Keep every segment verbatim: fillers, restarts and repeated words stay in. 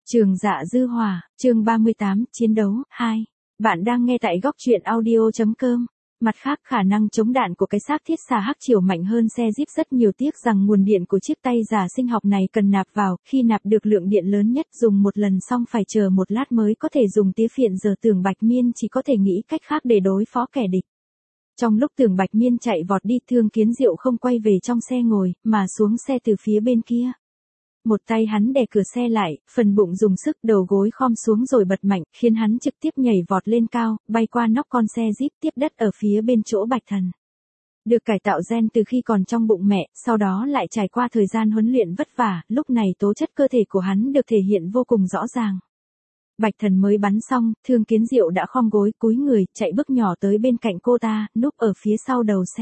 Trường Dạ Dư Hỏa, chương ba mươi tám, Chiến đấu, hai. Bạn đang nghe tại góc truyện audio chấm com. Mặt khác, khả năng chống đạn của cái xác thiết xà hắc triều mạnh hơn xe Jeep rất nhiều, tiếc rằng nguồn điện của chiếc tay giả sinh học này cần nạp vào, khi nạp được lượng điện lớn nhất dùng một lần xong phải chờ một lát mới có thể dùng tía phiện, giờ Tưởng Bạch Miên chỉ có thể nghĩ cách khác để đối phó kẻ địch. Trong lúc Tưởng Bạch Miên chạy vọt đi, Thương Kiến Diệu không quay về trong xe ngồi, mà xuống xe từ phía bên kia. Một tay hắn đè cửa xe lại, phần bụng dùng sức, đầu gối khom xuống rồi bật mạnh, khiến hắn trực tiếp nhảy vọt lên cao, bay qua nóc con xe Jeep tiếp đất ở phía bên chỗ Bạch Thần. Được cải tạo gen từ khi còn trong bụng mẹ, sau đó lại trải qua thời gian huấn luyện vất vả, lúc này tố chất cơ thể của hắn được thể hiện vô cùng rõ ràng. Bạch Thần mới bắn xong, Thương Kiến Diệu đã khom gối, cúi người, chạy bước nhỏ tới bên cạnh cô ta, núp ở phía sau đầu xe.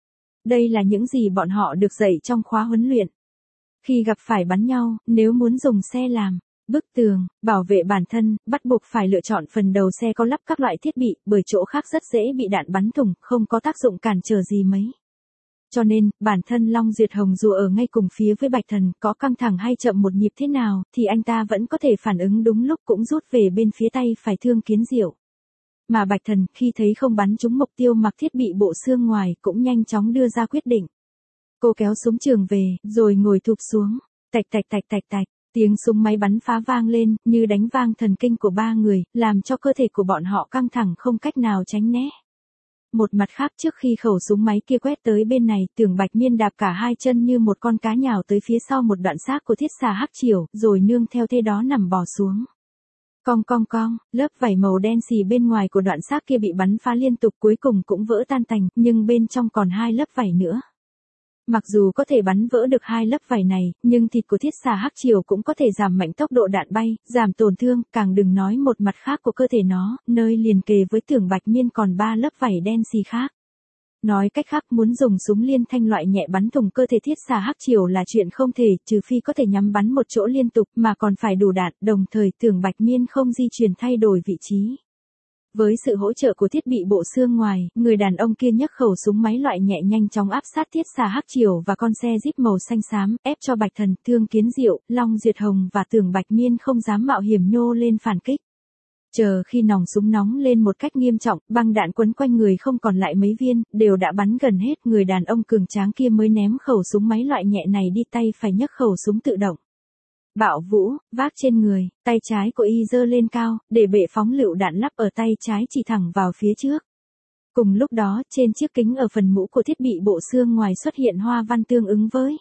Đây là những gì bọn họ được dạy trong khóa huấn luyện. Khi gặp phải bắn nhau, nếu muốn dùng xe làm bức tường, bảo vệ bản thân, bắt buộc phải lựa chọn phần đầu xe có lắp các loại thiết bị, bởi chỗ khác rất dễ bị đạn bắn thủng, không có tác dụng cản trở gì mấy. Cho nên, bản thân Long Duyệt Hồng dù ở ngay cùng phía với Bạch Thần, có căng thẳng hay chậm một nhịp thế nào, thì anh ta vẫn có thể phản ứng đúng lúc, cũng rút về bên phía tay phải Thương Kiến Diệu. Mà Bạch Thần, khi thấy không bắn trúng mục tiêu mặc thiết bị bộ xương ngoài, cũng nhanh chóng đưa ra quyết định. Cô kéo súng trường về, rồi ngồi thụp xuống. Tạch tạch tạch tạch tạch, tiếng súng máy bắn phá vang lên, như đánh vang thần kinh của ba người, làm cho cơ thể của bọn họ căng thẳng không cách nào tránh né. Một mặt khác, trước khi khẩu súng máy kia quét tới bên này, Tưởng Bạch Miên đạp cả hai chân như một con cá nhào tới phía sau một đoạn xác của thiết xà hắc triều, rồi nương theo thế đó nằm bò xuống. Cong cong cong, lớp vảy màu đen xì bên ngoài của đoạn xác kia bị bắn phá liên tục, cuối cùng cũng vỡ tan tành, nhưng bên trong còn hai lớp vảy nữa. Mặc dù có thể bắn vỡ được hai lớp vảy này, nhưng thịt của thiết xà hắc triều cũng có thể giảm mạnh tốc độ đạn bay, giảm tổn thương, càng đừng nói một mặt khác của cơ thể nó, nơi liền kề với Tưởng Bạch Miên còn ba lớp vảy đen xì khác. Nói cách khác, muốn dùng súng liên thanh loại nhẹ bắn thủng cơ thể thiết xà hắc triều là chuyện không thể, trừ phi có thể nhắm bắn một chỗ liên tục, mà còn phải đủ đạn, đồng thời Tưởng Bạch Miên không di chuyển thay đổi vị trí. Với sự hỗ trợ của thiết bị bộ xương ngoài, người đàn ông kia nhấc khẩu súng máy loại nhẹ nhanh chóng áp sát thiết xà hắc triều và con xe Jeep màu xanh xám, ép cho Bạch Thần, Thương Kiến Diệu, Long Duyệt Hồng và Tưởng Bạch Miên không dám mạo hiểm nhô lên phản kích. Chờ khi nòng súng nóng lên một cách nghiêm trọng, băng đạn quấn quanh người không còn lại mấy viên, đều đã bắn gần hết, người đàn ông cường tráng kia mới ném khẩu súng máy loại nhẹ này đi, tay phải nhấc khẩu súng tự động Bạo Vũ, vác trên người, tay trái của y giơ lên cao, để bệ phóng lựu đạn lắp ở tay trái chỉ thẳng vào phía trước. Cùng lúc đó, trên chiếc kính ở phần mũ của thiết bị bộ xương ngoài xuất hiện hoa văn tương ứng với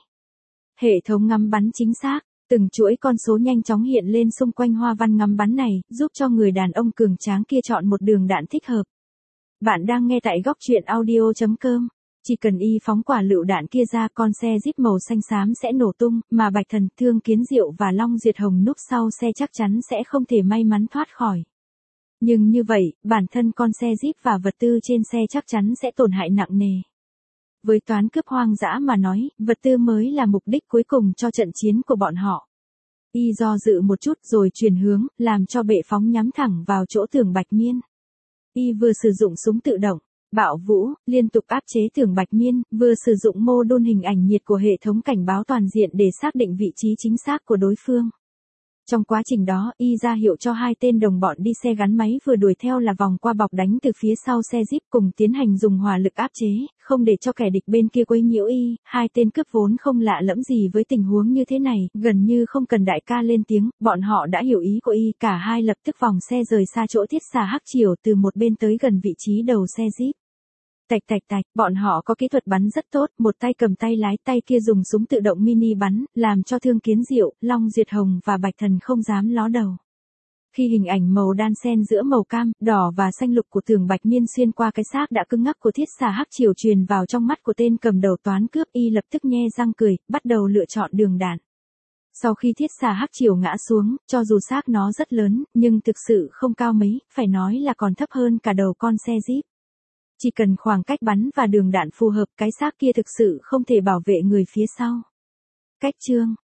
hệ thống ngắm bắn chính xác. Từng chuỗi con số nhanh chóng hiện lên xung quanh hoa văn ngắm bắn này, giúp cho người đàn ông cường tráng kia chọn một đường đạn thích hợp. Bạn đang nghe tại góc truyện audio chấm com. Chỉ cần y phóng quả lựu đạn kia ra, con xe Jeep màu xanh xám sẽ nổ tung, mà Bạch Thần, Thương Kiến Diệu và Long Duyệt Hồng núp sau xe chắc chắn sẽ không thể may mắn thoát khỏi. Nhưng như vậy, bản thân con xe Jeep và vật tư trên xe chắc chắn sẽ tổn hại nặng nề. Với toán cướp hoang dã mà nói, vật tư mới là mục đích cuối cùng cho trận chiến của bọn họ. Y do dự một chút rồi chuyển hướng, làm cho bệ phóng nhắm thẳng vào chỗ Tưởng Bạch Miên. Y vừa sử dụng súng tự động Bạo Vũ, liên tục áp chế Tưởng Bạch Miên, vừa sử dụng mô đun hình ảnh nhiệt của hệ thống cảnh báo toàn diện để xác định vị trí chính xác của đối phương. Trong quá trình đó, y ra hiệu cho hai tên đồng bọn đi xe gắn máy vừa đuổi theo là vòng qua bọc đánh từ phía sau xe Jeep, cùng tiến hành dùng hỏa lực áp chế, không để cho kẻ địch bên kia quấy nhiễu y. Hai tên cướp vốn không lạ lẫm gì với tình huống như thế này, gần như không cần đại ca lên tiếng, bọn họ đã hiểu ý của y, cả hai lập tức vòng xe rời xa chỗ thiết xà hắc triều từ một bên tới gần vị trí đầu xe Jeep. Tạch tạch tạch, bọn họ có kỹ thuật bắn rất tốt, một tay cầm tay lái, tay kia dùng súng tự động mini bắn, làm cho Thương Kiến Diệu, Long Duyệt Hồng và Bạch Thần không dám ló đầu. Khi hình ảnh màu đan xen giữa màu cam, đỏ và xanh lục của Tưởng Bạch Miên xuyên qua cái xác đã cứng ngắc của thiết xà hắc triều truyền vào trong mắt của tên cầm đầu toán cướp, y lập tức nhe răng cười, bắt đầu lựa chọn đường đạn. Sau khi thiết xà hắc triều ngã xuống, cho dù xác nó rất lớn, nhưng thực sự không cao mấy, phải nói là còn thấp hơn cả đầu con xe Jeep. Chỉ cần khoảng cách bắn và đường đạn phù hợp, cái xác kia thực sự không thể bảo vệ người phía sau. Cách chương,